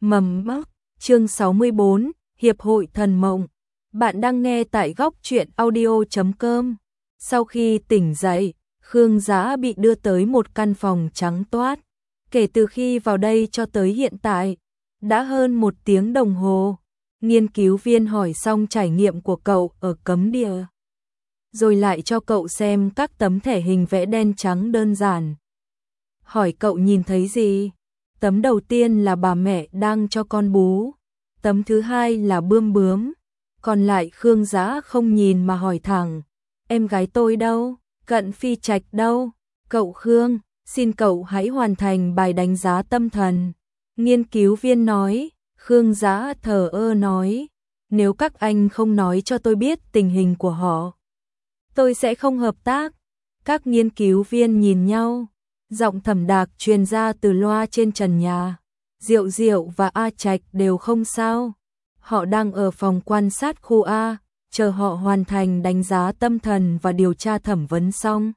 Mầm mốc, chương 64, Hiệp hội Thần Mộng. Bạn đang nghe tại góc truyện audio.com. Sau khi tỉnh dậy, Khương Dã bị đưa tới một căn phòng trắng toát. Kể từ khi vào đây cho tới hiện tại, đã hơn 1 tiếng đồng hồ. Nghiên cứu viên hỏi xong trải nghiệm của cậu ở cấm địa, rồi lại cho cậu xem các tấm thẻ hình vẽ đen trắng đơn giản. Hỏi cậu nhìn thấy gì? Tấm đầu tiên là bà mẹ đang cho con bú, tấm thứ hai là bươm bướm, còn lại Khương Dã không nhìn mà hỏi thẳng, em gái tôi đâu, Cận Phi Trạch đâu, cậu Khương, xin cậu hãy hoàn thành bài đánh giá tâm thần. Nghiên cứu viên nói. Khương Dã thờ ơ nói, nếu các anh không nói cho tôi biết tình hình của họ, tôi sẽ không hợp tác. Các nghiên cứu viên nhìn nhau. Giọng Thẩm Đạc truyền ra từ loa trên trần nhà. Diệu Diệu và A Trạch đều không sao. Họ đang ở phòng quan sát khu A, chờ họ hoàn thành đánh giá tâm thần và điều tra thẩm vấn xong.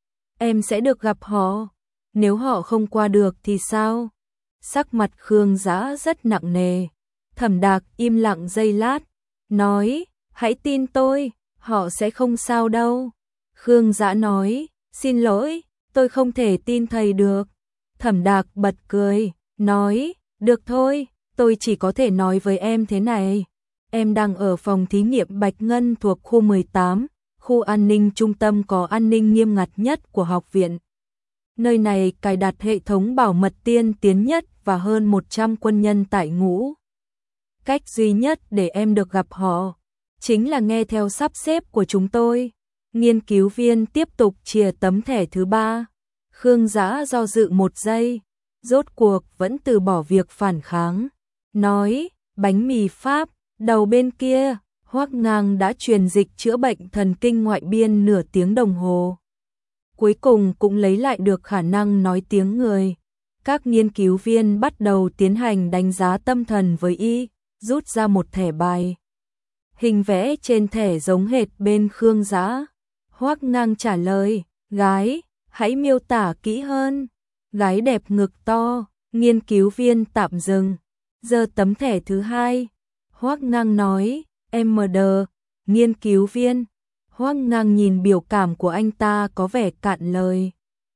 Em sẽ được gặp họ. Nếu họ không qua được thì sao? Sắc mặt Khương Dã rất nặng nề. Thẩm Đạc im lặng giây lát, nói, hãy tin tôi, họ sẽ không sao đâu. Khương Dã nói, xin lỗi, tôi không thể tin thầy được. Thẩm Đạc bật cười, nói, được thôi, tôi chỉ có thể nói với em thế này. Em đang ở phòng thí nghiệm Bạch Ngân thuộc khu 18, khu an ninh trung tâm có an ninh nghiêm ngặt nhất của học viện. Nơi này cài đặt hệ thống bảo mật tiên tiến nhất và hơn 100 quân nhân tại ngũ. Cách duy nhất để em được gặp họ chính là nghe theo sắp xếp của chúng tôi. Nghiên cứu viên tiếp tục chìa tấm thẻ thứ 3. Khương Dã do dự 1 giây, rốt cuộc vẫn từ bỏ việc phản kháng. Nói, bánh mì Pháp, đầu bên kia, Hoắc Ngang đã truyền dịch chữa bệnh thần kinh ngoại biên nửa tiếng đồng hồ. Cuối cùng cũng lấy lại được khả năng nói tiếng người. Các nghiên cứu viên bắt đầu tiến hành đánh giá tâm thần với y, rút ra một thẻ bài. Hình vẽ trên thẻ giống hệt bên Khương Dã. Hoắc Ngang trả lời, gái, hãy miêu tả kỹ hơn. Gái đẹp ngực to. Nghiên cứu viên tạm dừng, giơ tấm thẻ thứ 2. Hoắc Ngang nói, MD. Nghiên cứu viên. Hoắc Ngang nhìn biểu cảm của anh ta có vẻ cạn lời.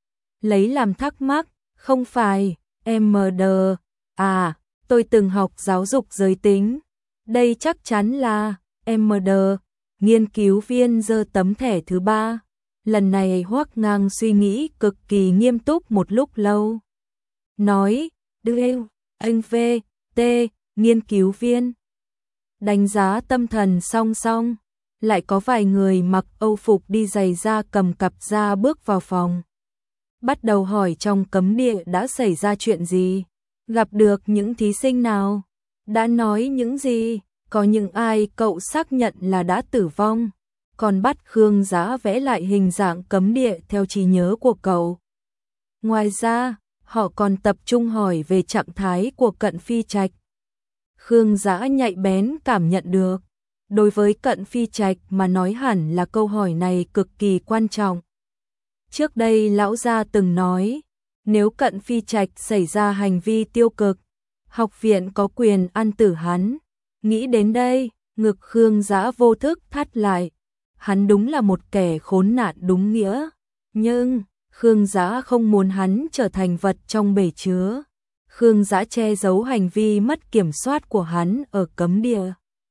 Lấy làm thắc mắc, không phải, MD. À, tôi từng học giáo dục giới tính. Đây chắc chắn là MD. Nghiên cứu viên giơ tấm thẻ thứ 3. Lần này Hoắc Ngang suy nghĩ cực kỳ nghiêm túc một lúc lâu. Nói, đưa anh V, T, nghiên cứu viên. Đánh giá tâm thần song song. Lại có vài người mặc âu phục đi giày da cầm cặp da bước vào phòng. Bắt đầu hỏi trong cấm địa đã xảy ra chuyện gì, gặp được những thí sinh nào, đã nói những gì, có những ai cậu xác nhận là đã tử vong, còn bắt Khương Dã vẽ lại hình dạng cấm địa theo trí nhớ của cậu. Ngoài ra, họ còn tập trung hỏi về trạng thái của Cận Phi Trạch. Khương Dã nhạy bén cảm nhận được. Đối với Cận Phi Trạch mà nói hẳn là câu hỏi này cực kỳ quan trọng. Trước đây lão gia từng nói, nếu Cận Phi Trạch xảy ra hành vi tiêu cực, học viện có quyền ăn tử hắn. Nghĩ đến đây, ngực Khương Dã vô thức thắt lại. Hắn đúng là một kẻ khốn nạn đúng nghĩa. Nhưng, Khương Dã không muốn hắn trở thành vật trong bể chứa. Khương Dã che giấu hành vi mất kiểm soát của hắn ở cấm địa.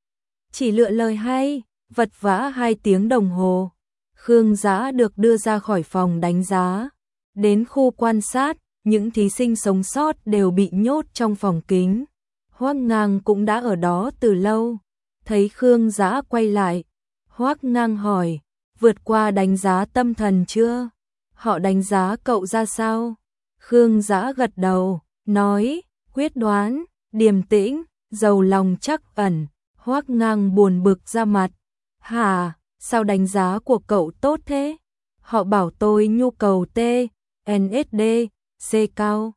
Chỉ lựa lời hay, vật vã 2 tiếng đồng hồ. Khương Dã được đưa ra khỏi phòng đánh giá. Đến khu quan sát, những thí sinh sống sót đều bị nhốt trong phòng kính. Hoắc Ngang cũng đã ở đó từ lâu. Thấy Khương Dã quay lại, Hoắc Ngang hỏi, vượt qua đánh giá tâm thần chưa? Họ đánh giá cậu ra sao? Khương Dã gật đầu, nói, quyết đoán, điềm tĩnh, giàu lòng trắc ẩn. Hoắc Ngang buồn bực ra mặt. Hả, sao đánh giá của cậu tốt thế? Họ bảo tôi nhu cầu T, NSD, C cao.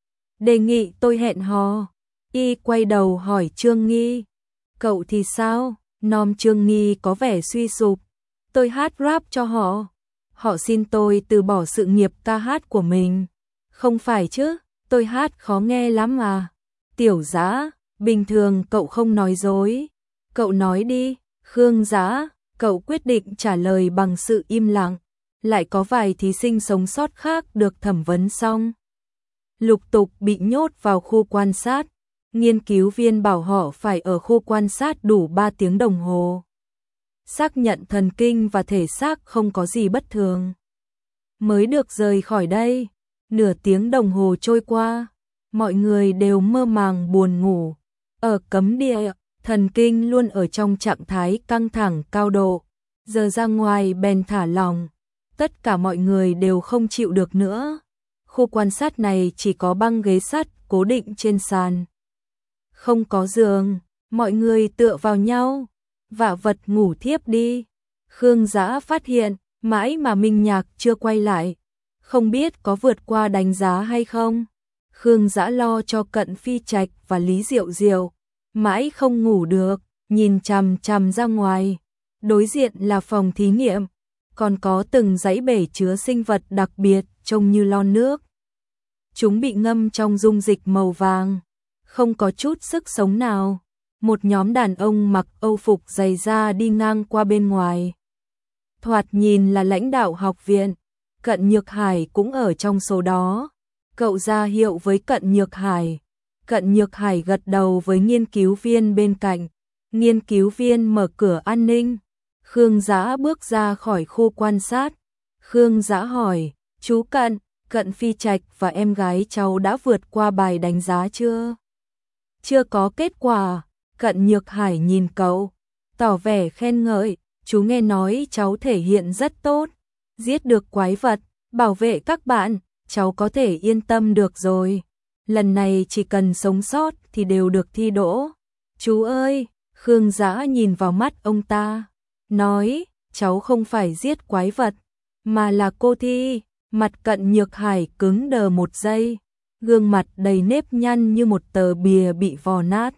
Đề nghị tôi hẹn hò. Y quay đầu hỏi Trương Nghi. Cậu thì sao? Nom Trương Nghi có vẻ suy sụp. Tôi hát rap cho họ. Họ xin tôi từ bỏ sự nghiệp ca hát của mình. Không phải chứ, tôi hát khó nghe lắm à. Tiểu Dã, bình thường cậu không nói dối. Cậu nói đi. Khương Dã, cậu quyết định trả lời bằng sự im lặng. Lại có vài thí sinh sống sót khác được thẩm vấn xong, lục tục bị nhốt vào khu quan sát. Nghiên cứu viên bảo họ phải ở khu quan sát đủ 3 tiếng đồng hồ. Xác nhận thần kinh và thể xác không có gì bất thường, mới được rời khỏi đây. Nửa tiếng đồng hồ trôi qua, mọi người đều mơ màng buồn ngủ. Ở cấm địa, thần kinh luôn ở trong trạng thái căng thẳng cao độ. Giờ ra ngoài bèn thả lỏng. Tất cả mọi người đều không chịu được nữa. Khu quan sát này chỉ có băng ghế sắt cố định trên sàn. Không có giường, mọi người tựa vào nhau, vả vật ngủ thiếp đi. Khương Dã phát hiện, mãi mà Minh Nhạc chưa quay lại, không biết có vượt qua đánh giá hay không. Khương Dã lo cho Cận Phi Trạch và Lý Diệu Diệu, mãi không ngủ được, nhìn chằm chằm ra ngoài. Đối diện là phòng thí nghiệm, còn có từng dãy bể chứa sinh vật đặc biệt trông như lon nước. Chúng bị ngâm trong dung dịch màu vàng, không có chút sức sống nào. Một nhóm đàn ông mặc âu phục dày da đi ngang qua bên ngoài. Thoạt nhìn là lãnh đạo học viện. Cận Nhược Hải cũng ở trong số đó. Cậu ra hiệu với Cận Nhược Hải. Cận Nhược Hải gật đầu với nghiên cứu viên bên cạnh. Nghiên cứu viên mở cửa an ninh. Khương Dã bước ra khỏi khu quan sát. Khương Dã hỏi, chú Cận, Cận Phi Trạch và em gái cháu đã vượt qua bài đánh giá chưa? Chưa có kết quả. Cận Nhược Hải nhìn cậu, tỏ vẻ khen ngợi, chú nghe nói cháu thể hiện rất tốt, giết được quái vật, bảo vệ các bạn, cháu có thể yên tâm được rồi. Lần này chỉ cần sống sót thì đều được thi đỗ. Chú ơi, Khương Dã nhìn vào mắt ông ta, nói, cháu không phải giết quái vật, mà là cô thi. Mặt Cận Nhược Hải cứng đờ một giây, gương mặt đầy nếp nhăn như một tờ bìa bị vò nát.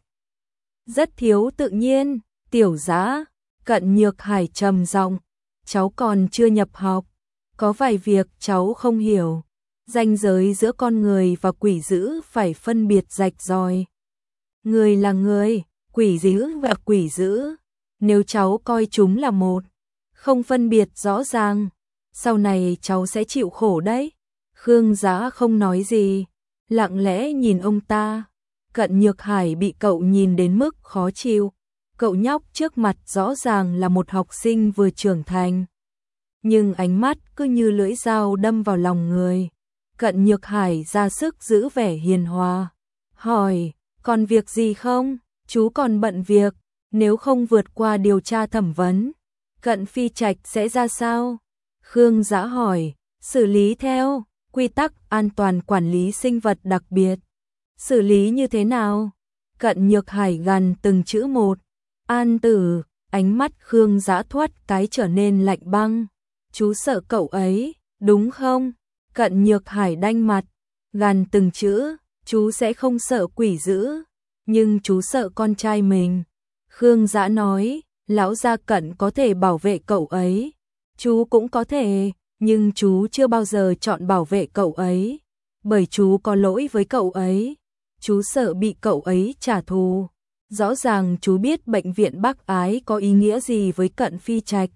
Rất thiếu tự nhiên. Tiểu Dã, Cận Nhược Hải trầm giọng, cháu còn chưa nhập học, có vài việc cháu không hiểu. Ranh giới giữa con người và quỷ dữ phải phân biệt rạch ròi. Người là người, quỷ dữ và quỷ dữ. Nếu cháu coi chúng là một, không phân biệt rõ ràng, sau này cháu sẽ chịu khổ đấy. Khương Dã không nói gì, lặng lẽ nhìn ông ta. Cận Nhược Hải bị cậu nhìn đến mức khó chịu. Cậu nhóc trước mặt rõ ràng là một học sinh vừa trưởng thành, nhưng ánh mắt cứ như lưỡi dao đâm vào lòng người. Cận Nhược Hải ra sức giữ vẻ hiền hòa, hỏi, còn việc gì không? Chú còn bận việc, nếu không vượt qua điều tra thẩm vấn, Cận Phi Trạch sẽ ra sao? Khương Dã hỏi, xử lý theo quy tắc an toàn quản lý sinh vật đặc biệt. Xử lý như thế nào? Cận Nhược Hải gằn từng chữ một. An Tử, ánh mắt Khương Dã thoát cái trở nên lạnh băng. Chú sợ cậu ấy, đúng không? Cận Nhược Hải đanh mặt, gằn từng chữ, chú sẽ không sợ quỷ dữ, nhưng chú sợ con trai mình. Khương Dã nói, lão gia Cận có thể bảo vệ cậu ấy, chú cũng có thể, nhưng chú chưa bao giờ chọn bảo vệ cậu ấy, bởi chú có lỗi với cậu ấy. Chú sợ bị cậu ấy trả thù. Rõ ràng chú biết bệnh viện Bác Ái có ý nghĩa gì với Cận Phi Trạch.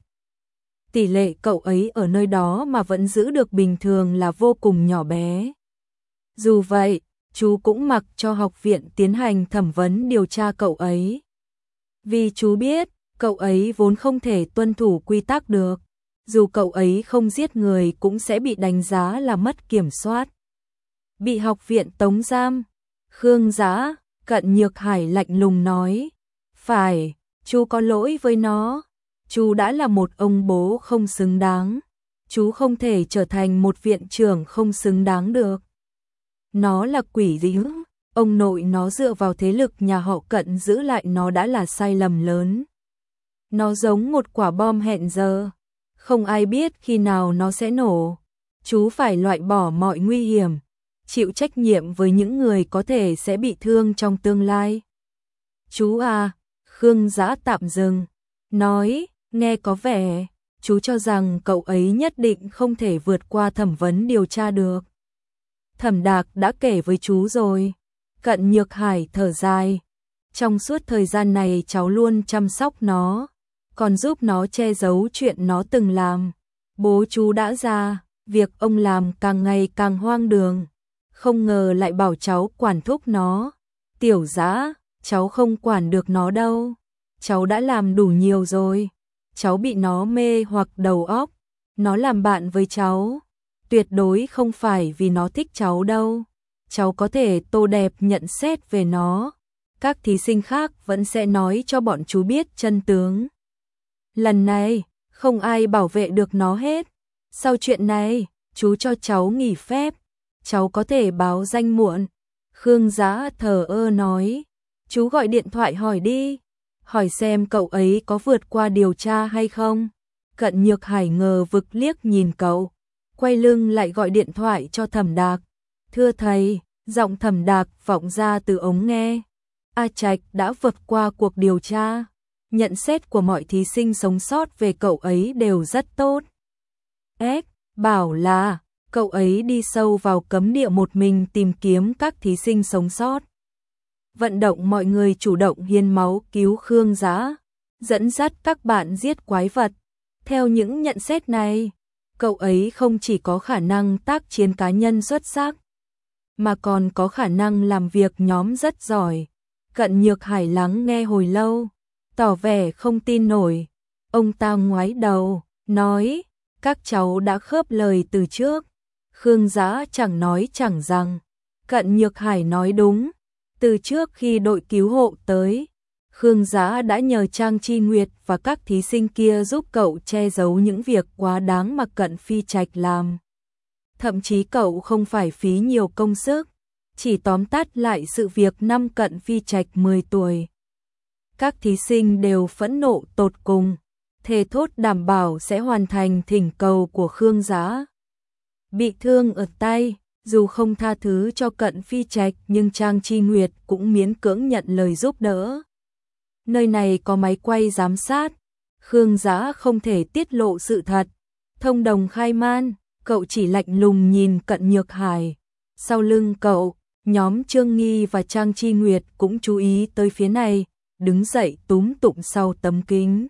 Tỷ lệ cậu ấy ở nơi đó mà vẫn giữ được bình thường là vô cùng nhỏ bé. Dù vậy, chú cũng mặc cho học viện tiến hành thẩm vấn điều tra cậu ấy. Vì chú biết, cậu ấy vốn không thể tuân thủ quy tắc được. Dù cậu ấy không giết người cũng sẽ bị đánh giá là mất kiểm soát, bị học viện tống giam. Khương Dã, Cận Nhược Hải lạnh lùng nói, phải, chú có lỗi với nó. Chú đã là một ông bố không xứng đáng. Chú không thể trở thành một viện trưởng không xứng đáng được. Nó là quỷ dữ. Ông nội nó dựa vào thế lực nhà họ Cận giữ lại nó đã là sai lầm lớn. Nó giống một quả bom hẹn giờ. Không ai biết khi nào nó sẽ nổ. Chú phải loại bỏ mọi nguy hiểm, chịu trách nhiệm với những người có thể sẽ bị thương trong tương lai. Chú à, Khương Dã tạm dừng, nói, nghe có vẻ, chú cho rằng cậu ấy nhất định không thể vượt qua thẩm vấn điều tra được. Thẩm Đạc đã kể với chú rồi, Cận Nhược Hải thở dài. Trong suốt thời gian này cháu luôn chăm sóc nó, còn giúp nó che giấu chuyện nó từng làm. Bố chú đã già, việc ông làm càng ngày càng hoang đường. Không ngờ lại bảo cháu quản thúc nó. Tiểu Dã, cháu không quản được nó đâu. Cháu đã làm đủ nhiều rồi. Cháu bị nó mê hoặc đầu óc. Nó làm bạn với cháu. Tuyệt đối không phải vì nó thích cháu đâu. Cháu có thể tô đẹp nhận xét về nó. Các thí sinh khác vẫn sẽ nói cho bọn chú biết chân tướng. Lần này, không ai bảo vệ được nó hết. Sau chuyện này, chú cho cháu nghỉ phép. Cháu có thể báo danh muộn. Khương Dã thờ ơ nói. Chú gọi điện thoại hỏi đi. Hỏi xem cậu ấy có vượt qua điều tra hay không. Cận Nhược Hải ngờ vực liếc nhìn cậu. Quay lưng lại gọi điện thoại cho Thẩm Đạc. Thưa thầy, giọng Thẩm Đạc vọng ra từ ống nghe. A Trạch đã vượt qua cuộc điều tra. Nhận xét của mọi thí sinh sống sót về cậu ấy đều rất tốt. Bảo là cậu ấy đi sâu vào cấm địa một mình tìm kiếm các thí sinh sống sót. Vận động mọi người chủ động hiến máu cứu Khương Dã, dẫn dắt các bạn giết quái vật. Theo những nhận xét này, cậu ấy không chỉ có khả năng tác chiến cá nhân xuất sắc, mà còn có khả năng làm việc nhóm rất giỏi. Cận Nhược Hải lắng nghe hồi lâu, tỏ vẻ không tin nổi. Ông ta ngoái đầu, nói, các cháu đã khớp lời từ trước. Khương Dã chẳng nói chẳng rằng. Cận Nhược Hải nói đúng. Từ trước khi đội cứu hộ tới, Khương Dã đã nhờ Trang Chi Nguyệt và các thí sinh kia giúp cậu che giấu những việc quá đáng mà Cận Phi Trạch làm. Thậm chí cậu không phải phí nhiều công sức, chỉ tóm tắt lại sự việc năm Cận Phi Trạch 10 tuổi. Các thí sinh đều phẫn nộ tột cùng, thề thốt đảm bảo sẽ hoàn thành thỉnh cầu của Khương Dã. Bị thương ở tay, dù không tha thứ cho Cận Phi Trạch nhưng Trang Chi Nguyệt cũng miễn cưỡng nhận lời giúp đỡ. Nơi này có máy quay giám sát, Khương Dã không thể tiết lộ sự thật. Thông đồng khai man, cậu chỉ lạnh lùng nhìn Cận Nhược Hải. Sau lưng cậu, nhóm Trương Nghi và Trang Chi Nguyệt cũng chú ý tới phía này, đứng dậy túm tụm sau tấm kính.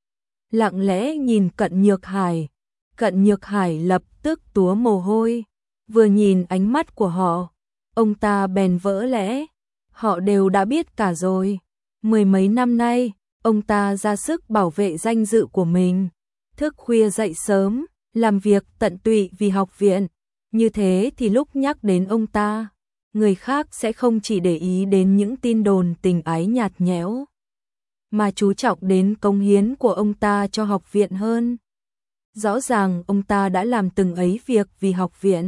Lặng lẽ nhìn Cận Nhược Hải. Cận Nhược Hải lập tức túa mồ hôi. Vừa nhìn ánh mắt của họ, ông ta bèn vỡ lẽ. Họ đều đã biết cả rồi. 10 mấy năm nay, ông ta ra sức bảo vệ danh dự của mình. Thức khuya dậy sớm, làm việc tận tụy vì học viện. Như thế thì lúc nhắc đến ông ta, người khác sẽ không chỉ để ý đến những tin đồn tình ái nhạt nhẽo, mà chú trọng đến công hiến của ông ta cho học viện hơn. Rõ ràng ông ta đã làm từng ấy việc vì học viện.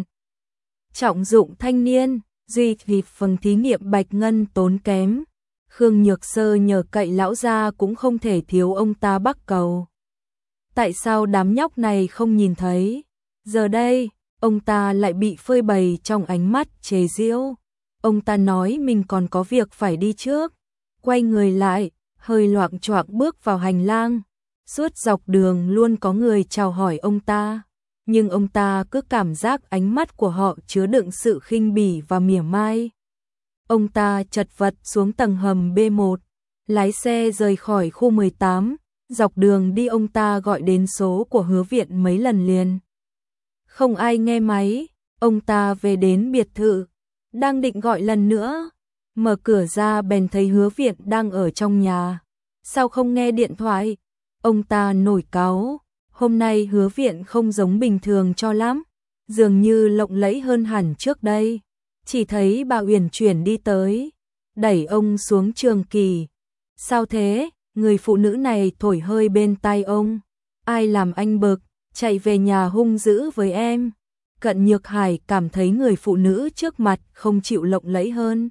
Trọng dụng thanh niên, duy trì phần thí nghiệm bạch ngân tốn kém. Khương Nhược Sơ nhờ cậy lão gia cũng không thể thiếu ông ta bắc cầu. Tại sao đám nhóc này không nhìn thấy? Giờ đây, ông ta lại bị phơi bày trong ánh mắt chế giễu. Ông ta nói mình còn có việc phải đi trước. Quay người lại, hơi loạng choạng bước vào hành lang. Suốt dọc đường luôn có người chào hỏi ông ta. Nhưng ông ta cứ cảm giác ánh mắt của họ chứa đựng sự khinh bỉ và mỉa mai. Ông ta chật vật xuống tầng hầm B1, lái xe rời khỏi khu 18, dọc đường đi ông ta gọi đến số của Hứa Viện mấy lần liền. Không ai nghe máy, ông ta về đến biệt thự, đang định gọi lần nữa, mở cửa ra bèn thấy Hứa Viện đang ở trong nhà. Sao không nghe điện thoại? Ông ta nổi cáu, hôm nay Hứa Viện không giống bình thường cho lắm, dường như lộng lẫy hơn hẳn trước đây. Chỉ thấy bà Uyển Chuyển đi tới, đẩy ông xuống trường kỳ. Sao thế? Người phụ nữ này thổi hơi bên tai ông. Ai làm anh bực, chạy về nhà hung dữ với em. Cận Nhược Hải cảm thấy người phụ nữ trước mặt không chịu lộng lẫy hơn,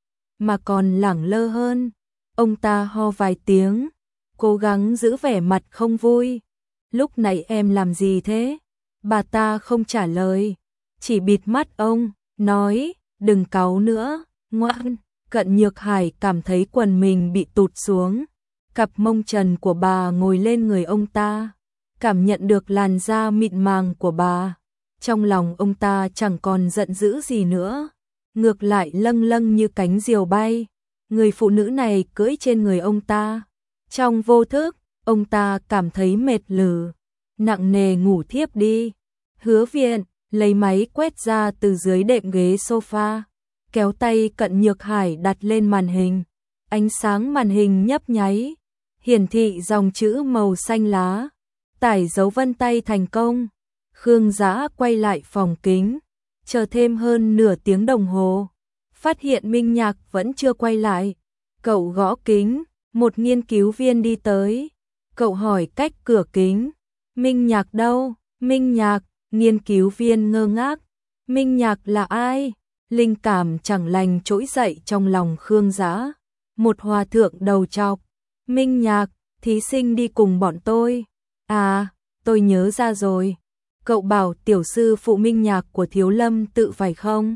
mà còn lẳng lơ hơn. Ông ta ho vài tiếng, cố gắng giữ vẻ mặt không vui. Lúc nãy em làm gì thế? Bà ta không trả lời, chỉ bịt mắt ông, nói, đừng cáu nữa, ngoan. Cận Nhược Hải cảm thấy quần mình bị tụt xuống. Cặp mông trần của bà ngồi lên người ông ta, cảm nhận được làn da mịn màng của bà. Trong lòng ông ta chẳng còn giận dữ gì nữa. ngược lại lâng lâng như cánh diều bay. Người phụ nữ này cưỡi trên người ông ta. Trong vô thức, ông ta cảm thấy mệt lử, nặng nề ngủ thiếp đi. Hứa Viện lấy máy quét ra từ dưới đệm ghế sofa, kéo tay Cận Nhược Hải đặt lên màn hình. Ánh sáng màn hình nhấp nháy, hiển thị dòng chữ màu xanh lá, tải dấu vân tay thành công. Khương Dã quay lại phòng kính, chờ thêm hơn nửa tiếng đồng hồ, phát hiện Minh Nhạc vẫn chưa quay lại. Cậu gõ kính, một nghiên cứu viên đi tới. Cậu hỏi cách cửa kính, Minh Nhạc đâu? Minh Nhạc, nghiên cứu viên ngơ ngác. Minh Nhạc là ai? Linh cảm chẳng lành trỗi dậy trong lòng Khương Dã. Một hòa thượng đầu trọc. Minh Nhạc, thí sinh đi cùng bọn tôi. À, tôi nhớ ra rồi. Cậu bảo tiểu sư phụ Minh Nhạc của Thiếu Lâm tự phải không?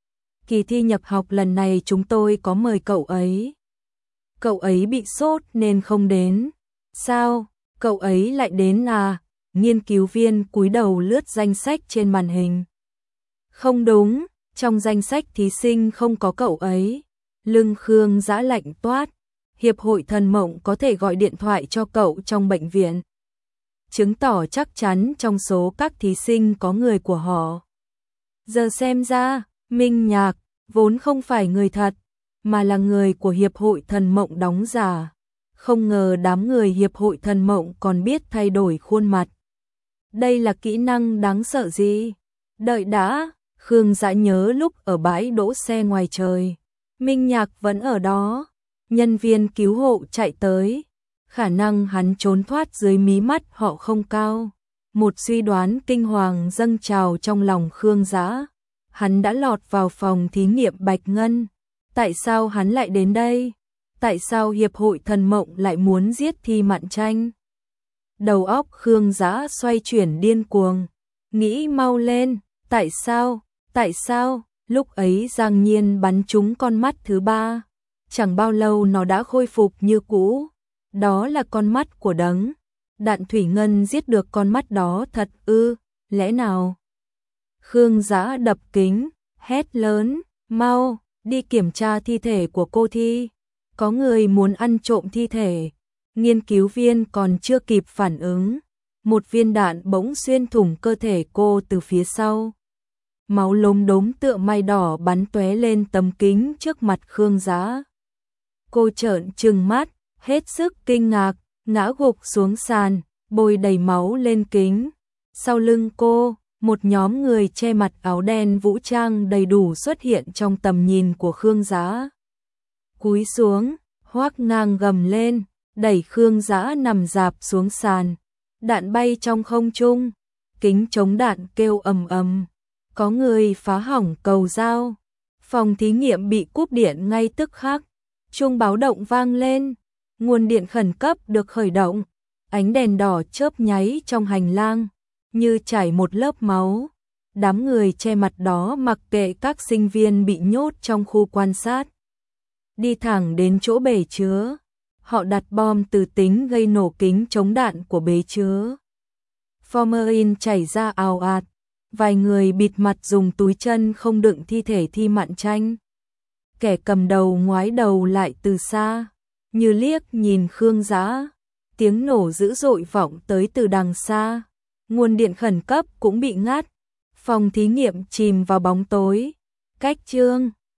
Kỳ thi nhập học lần này chúng tôi có mời cậu ấy. Cậu ấy bị sốt nên không đến. Sao? Cậu ấy lại đến à? Nghiên cứu viên cúi đầu lướt danh sách trên màn hình. Không đúng, trong danh sách thí sinh không có cậu ấy. Lưng Khương Dã lạnh toát. Hiệp hội Thần Mộng có thể gọi điện thoại cho cậu trong bệnh viện, chứng tỏ chắc chắn trong số các thí sinh có người của họ. Giờ xem ra, Minh Nhạc vốn không phải người thật, mà là người của Hiệp hội Thần Mộng đóng giả. Không ngờ đám người Hiệp hội Thần Mộng còn biết thay đổi khuôn mặt. Đây là kỹ năng đáng sợ gì? Đợi đã, Khương Dã nhớ lúc ở bãi đỗ xe ngoài trời, Minh Nhạc vẫn ở đó. Nhân viên cứu hộ chạy tới, khả năng hắn trốn thoát dưới mí mắt họ không cao. Một suy đoán kinh hoàng dâng trào trong lòng Khương Dã. Hắn đã lọt vào phòng thí nghiệm Bạch Ngân. Tại sao hắn lại đến đây? Tại sao Hiệp hội Thần Mộng lại muốn giết Thi Mạn Tranh? Đầu óc Khương Dã xoay chuyển điên cuồng, nghĩ mau lên, tại sao? Tại sao? Lúc ấy Giang Nhiên bắn trúng con mắt thứ ba, chẳng bao lâu nó đã khôi phục như cũ. Đó là con mắt của Đấng. Đạn thủy ngân giết được con mắt đó thật ư? Lẽ nào? Khương Dã đập kính, hét lớn, mau, đi kiểm tra thi thể của cô Thi. Có người muốn ăn trộm thi thể. Nghiên cứu viên còn chưa kịp phản ứng, một viên đạn bỗng xuyên thủng cơ thể cô từ phía sau. Máu lốm đốm tựa mai đỏ bắn tóe lên tấm kính trước mặt Khương Dã. Cô trợn trừng mắt, hết sức kinh ngạc, ngã gục xuống sàn, bôi đầy máu lên kính. Sau lưng cô, một nhóm người che mặt áo đen vũ trang đầy đủ xuất hiện trong tầm nhìn của Khương Dã. Cúi xuống, Hoắc Ngang gầm lên, đẩy Khương Dã nằm rạp xuống sàn. Đạn bay trong không trung, kính chống đạn kêu ầm ầm. Có người phá hỏng cầu dao. Phòng thí nghiệm bị cúp điện ngay tức khắc. Chuông báo động vang lên, nguồn điện khẩn cấp được khởi động. Ánh đèn đỏ chớp nháy trong hành lang, như chảy một lớp máu. Đám người che mặt đó mặc kệ các sinh viên bị nhốt trong khu quan sát, đi thẳng đến chỗ bể chứa. Họ đặt bom từ tính gây nổ kính chống đạn của bể chứa. Formalin chảy ra ào ạt. Vài người bịt mặt dùng túi chân không đựng thi thể Thi Mạn Tranh. Kẻ cầm đầu ngoái đầu lại từ xa, như liếc nhìn Khương Dã. Tiếng nổ dữ dội vọng tới từ đằng xa. Nguồn điện khẩn cấp cũng bị ngắt. Phòng thí nghiệm chìm vào bóng tối. Cách chương